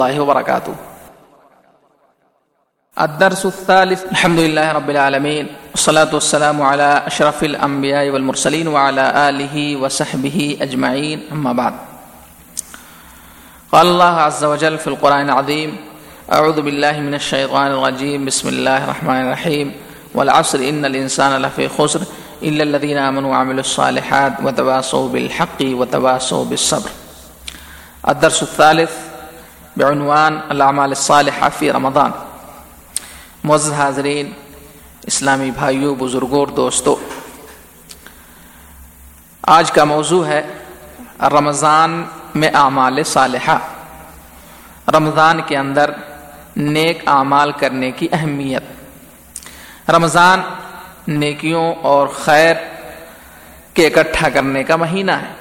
الله وبركاته. الدرس الثالث. الحمد لله رب العالمين، والصلاة والسلام على أشرف الأنبياء والمرسلين وعلى آله وصحبه أجمعين، أما بعد. قال الله عز وجل في القرآن العظيم: أعوذ بالله من الشيطان الرجيم، بسم الله الرحمن الرحيم، والعصر إن الإنسان لفي خسر إلا الذين آمنوا وعملوا الصالحات وتواصوا بالحق وتواصوا بالصبر. الدرس الثالث بعنوان الاعمال الصالحہ فی رمضان. معزز حاضرین، اسلامی بھائیوں، بزرگوں اور دوستوں، آج کا موضوع ہے رمضان میں اعمال صالحہ، رمضان کے اندر نیک اعمال کرنے کی اہمیت۔ رمضان نیکیوں اور خیر کے اکٹھا کرنے کا مہینہ ہے۔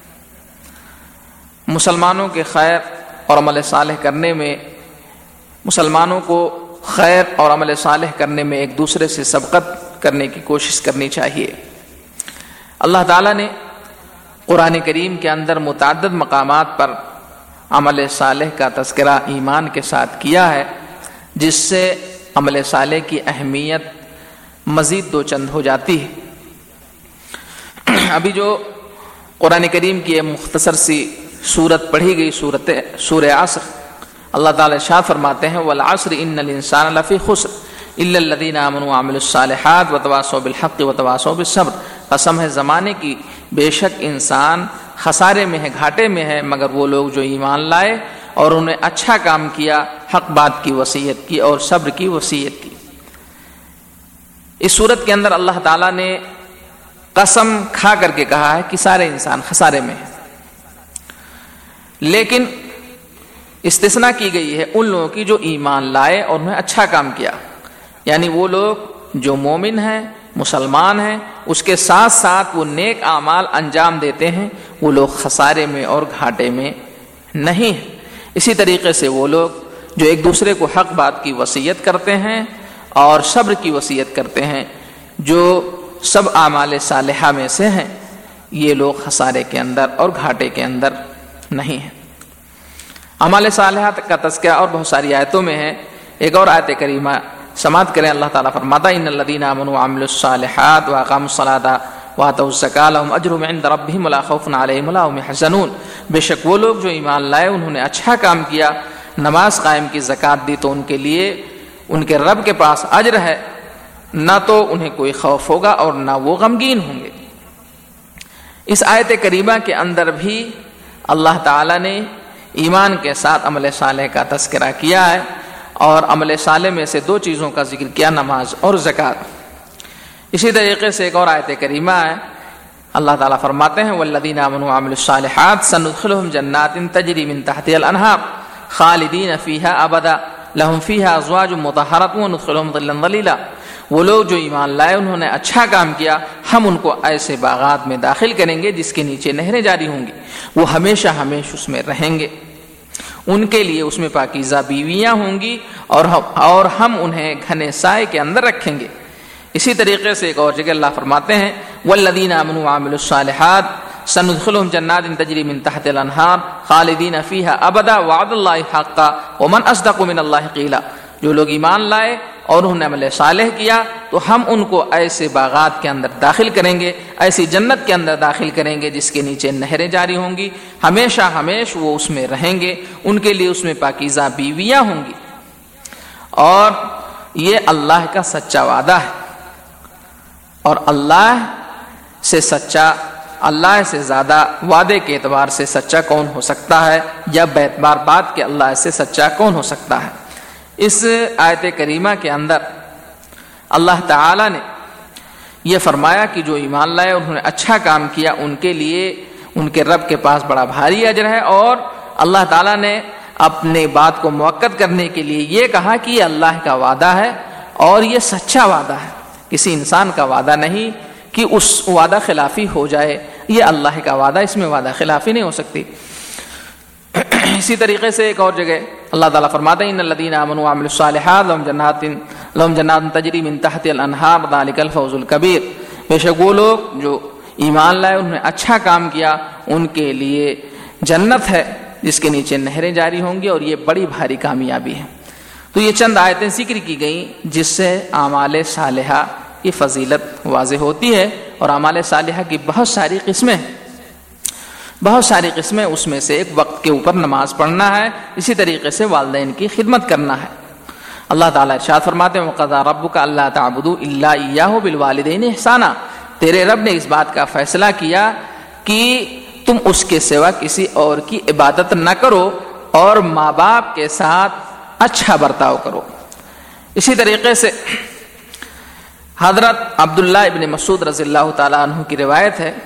مسلمانوں کے خیر اور عمل صالح کرنے میں، مسلمانوں کو خیر اور عمل صالح کرنے میں ایک دوسرے سے سبقت کرنے کی کوشش کرنی چاہیے۔ اللہ تعالیٰ نے قرآن کریم کے اندر متعدد مقامات پر عمل صالح کا تذکرہ ایمان کے ساتھ کیا ہے، جس سے عمل صالح کی اہمیت مزید دو چند ہو جاتی ہے۔ ابھی جو قرآن کریم کی مختصر سی سورت پڑھی گئی، سورہ عصر، اللہ تعالیٰ ارشاد فرماتے ہیں: والعصر ان الانسان لفی خسر الا الذین آمنوا وعملوا الصالحات وتواصوا بالحق وتواصوا بالصبر۔ قسم ہے زمانے کی، بے شک انسان خسارے میں ہے، گھاٹے میں ہے، مگر وہ لوگ جو ایمان لائے اور انہوں نے اچھا کام کیا، حق بات کی وصیت کی اور صبر کی وصیت کی۔ اس صورت کے اندر اللہ تعالیٰ نے قسم کھا کر کے کہا ہے کہ سارے انسان خسارے میں ہیں، لیکن استثناء کی گئی ہے ان لوگوں کی جو ایمان لائے اور انہیں اچھا کام کیا، یعنی وہ لوگ جو مومن ہیں، مسلمان ہیں، اس کے ساتھ ساتھ وہ نیک اعمال انجام دیتے ہیں، وہ لوگ خسارے میں اور گھاٹے میں نہیں ہیں۔ اسی طریقے سے وہ لوگ جو ایک دوسرے کو حق بات کی وصیت کرتے ہیں اور صبر کی وصیت کرتے ہیں، جو سب اعمال صالحہ میں سے ہیں، یہ لوگ خسارے کے اندر اور گھاٹے کے اندر نہیں ہیں۔ اعمال صالحات کا تذکرہ اور بہت ساری آیتوں میں ہے۔ ایک اور آیت کریمہ سماعت کریں، اللہ تعالیٰ فرماتا ہے: ان الذین آمنوا وعملوا الصالحات واقاموا الصلاۃ وآتوا الزکاۃ لهم اجرهم عند ربهم ولا خوف علیہم ولا هم يحزنون۔ بے شک وہ لوگ جو ایمان لائے، انہوں نے اچھا کام کیا، نماز قائم کی، زکوٰۃ دی، تو ان کے لیے ان کے رب کے پاس اجر ہے، نہ تو انہیں کوئی خوف ہوگا اور نہ وہ غمگین ہوں گے۔ اس آیت کریمہ کے اندر بھی اللہ تعالیٰ نے ایمان کے ساتھ عمل صالح کا تذکرہ کیا ہے، اور عمل صالح میں سے دو چیزوں کا ذکر کیا، نماز اور زکوٰۃ۔ اسی طریقے سے ایک اور آیت کریمہ ہے، اللہ تعالیٰ فرماتے ہیں: والذین آمنوا وعملوا الصالحات سندخلهم جنات تجری من تحتها الانہار خالدین فیہا ابدا لهم فیہا ازواج مطہرۃ وندخلهم ظلا ظلیلا۔ وہ لوگ جو ایمان لائے، انہوں نے اچھا کام کیا، ہم ان کو ایسے باغات میں داخل کریں گے جس کے نیچے نہریں جاری ہوں گی، وہ ہمیشہ ہمیشہ اس میں رہیں گے، ان کے لیے اس میں پاکیزہ بیویاں ہوں گی، اور ہم انہیں گھنے سائے کے اندر رکھیں گے۔ اسی طریقے سے ایک اور جگہ اللہ فرماتے ہیں: والذین آمنوا وعملوا الصالحات سندخلهم جنات تجری من تحت الانہار خالدین فیہا ابدا وعد اللہ حقا ومن اصدق من اللہ قیلا۔ جو لوگ ایمان لائے اور انہوں نے عمل صالح کیا، تو ہم ان کو ایسے باغات کے اندر داخل کریں گے، ایسی جنت کے اندر داخل کریں گے جس کے نیچے نہریں جاری ہوں گی، ہمیشہ ہمیشہ وہ اس میں رہیں گے، ان کے لیے اس میں پاکیزہ بیویاں ہوں گی۔ اور یہ اللہ کا سچا وعدہ ہے، اور اللہ سے سچا، اللہ سے زیادہ وعدے کے اعتبار سے سچا کون ہو سکتا ہے، یا باعتبار بات کہ اللہ سے سچا کون ہو سکتا ہے۔ اس آیت کریمہ کے اندر اللہ تعالیٰ نے یہ فرمایا کہ جو ایمان لائے، انہوں نے اچھا کام کیا، ان کے لیے ان کے رب کے پاس بڑا بھاری اجر ہے، اور اللہ تعالیٰ نے اپنے بات کو مؤکد کرنے کے لیے یہ کہا کہ یہ اللہ کا وعدہ ہے، اور یہ سچا وعدہ ہے، کسی انسان کا وعدہ نہیں کہ اس وعدہ خلافی ہو جائے، یہ اللہ کا وعدہ، اس میں وعدہ خلافی نہیں ہو سکتی۔ اسی طریقے سے ایک اور جگہ اللہ تعالیٰ فرماتے ہیں: ان الذین آمنوا وعملوا الصالحات لهم جنات تجری من تحت الانہار ذلک الفوز الکبیر۔ بے شک وہ لوگ جو ایمان لائے، انہوں نے اچھا کام کیا، ان کے لیے جنت ہے جس کے نیچے نہریں جاری ہوں گی، اور یہ بڑی بھاری کامیابی ہے۔ تو یہ چند آیتیں ذکر کی گئیں جس سے اعمال صالحہ کی فضیلت واضح ہوتی ہے، اور اعمال صالحہ کی بہت ساری قسمیں، اس میں سے ایک وقت کے اوپر نماز پڑھنا ہے، اسی طریقے سے والدین کی خدمت کرنا ہے۔ اللہ تعالیٰ ارشاد فرماتے ہیں وَقَضَىٰ رَبُّكَ أَلَّا تَعْبُدُوا إِلَّا إِيَّاهُ بِالْوَالِدَيْنِ إِحْسَانًا، تیرے رب نے اس بات کا فیصلہ کیا کہ تم اس کے سوا کسی اور کی عبادت نہ کرو اور ماں باپ کے ساتھ اچھا برتاؤ کرو۔ اسی طریقے سے حضرت عبداللہ ابن مسعود رضی اللہ تعالیٰ عنہ کی روایت ہے،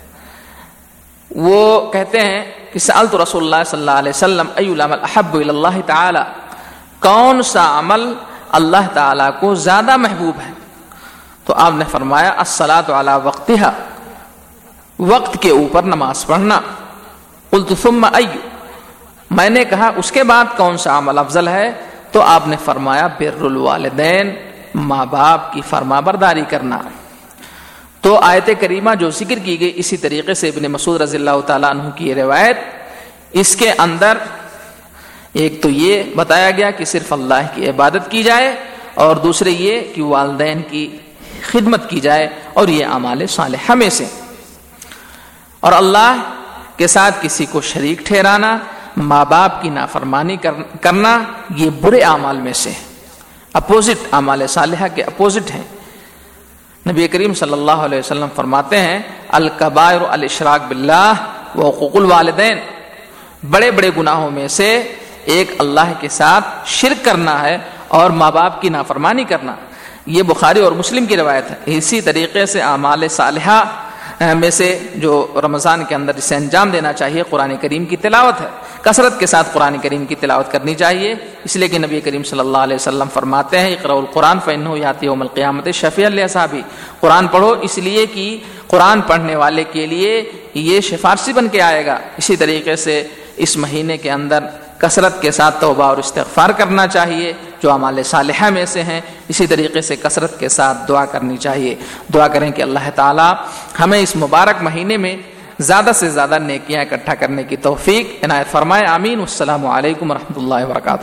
وہ کہتے ہیں کہ سألت رسول اللہ صلی اللہ علیہ وسلم ای العمل احب الی اللہ تعالی، کون سا عمل اللہ تعالیٰ کو زیادہ محبوب ہے؟ تو آپ نے فرمایا الصلاۃ علی وقتہا، وقت کے اوپر نماز پڑھنا۔ قلت ثم ای، میں نے کہا اس کے بعد کون سا عمل افضل ہے؟ تو آپ نے فرمایا بر الوالدین، ماں باپ کی فرما برداری کرنا۔ تو آیت کریمہ جو ذکر کی گئی اسی طریقے سے ابن مسعود رضی اللہ تعالیٰ عنہ کی یہ روایت، اس کے اندر ایک تو یہ بتایا گیا کہ صرف اللہ کی عبادت کی جائے، اور دوسرے یہ کہ والدین کی خدمت کی جائے، اور یہ اعمال صالحہ میں سے۔ اور اللہ کے ساتھ کسی کو شریک ٹھہرانا، ماں باپ کی نافرمانی کرنا، یہ برے اعمال میں سے اپوزٹ، اعمال صالحہ کے اپوزٹ ہیں۔ نبی کریم صلی اللہ علیہ وسلم فرماتے ہیں الکبائر الاشراک باللہ وحقوق الوالدین، بڑے بڑے گناہوں میں سے ایک اللہ کے ساتھ شرک کرنا ہے اور ماں باپ کی نافرمانی کرنا۔ یہ بخاری اور مسلم کی روایت ہے۔ اسی طریقے سے اعمال صالحہ میں سے جو رمضان کے اندر اسے انجام دینا چاہیے قرآن کریم کی تلاوت ہے، کثرت کے ساتھ قرآن کریم کی تلاوت کرنی چاہیے، اس لیے کہ نبی کریم صلی اللہ علیہ وسلم فرماتے ہیں اقرؤوا القرآن فإنہ یأتی یوم القیامۃ شفیعا لأصحابہ، قرآن پڑھو اس لیے کہ قرآن پڑھنے والے کے لیے یہ سفارشی بن کے آئے گا۔ اسی طریقے سے اس مہینے کے اندر کثرت کے ساتھ توبہ اور استغفار کرنا چاہیے جو اعمال صالحہ میں سے ہیں، اسی طریقے سے کثرت کے ساتھ دعا کرنی چاہیے۔ دعا کریں کہ اللہ تعالیٰ ہمیں اس مبارک مہینے میں زیادہ سے زیادہ نیکیاں اکٹھا کرنے کی توفیق عنایت فرمائے، آمین۔ السلام علیکم ورحمۃ اللہ وبرکاتہ۔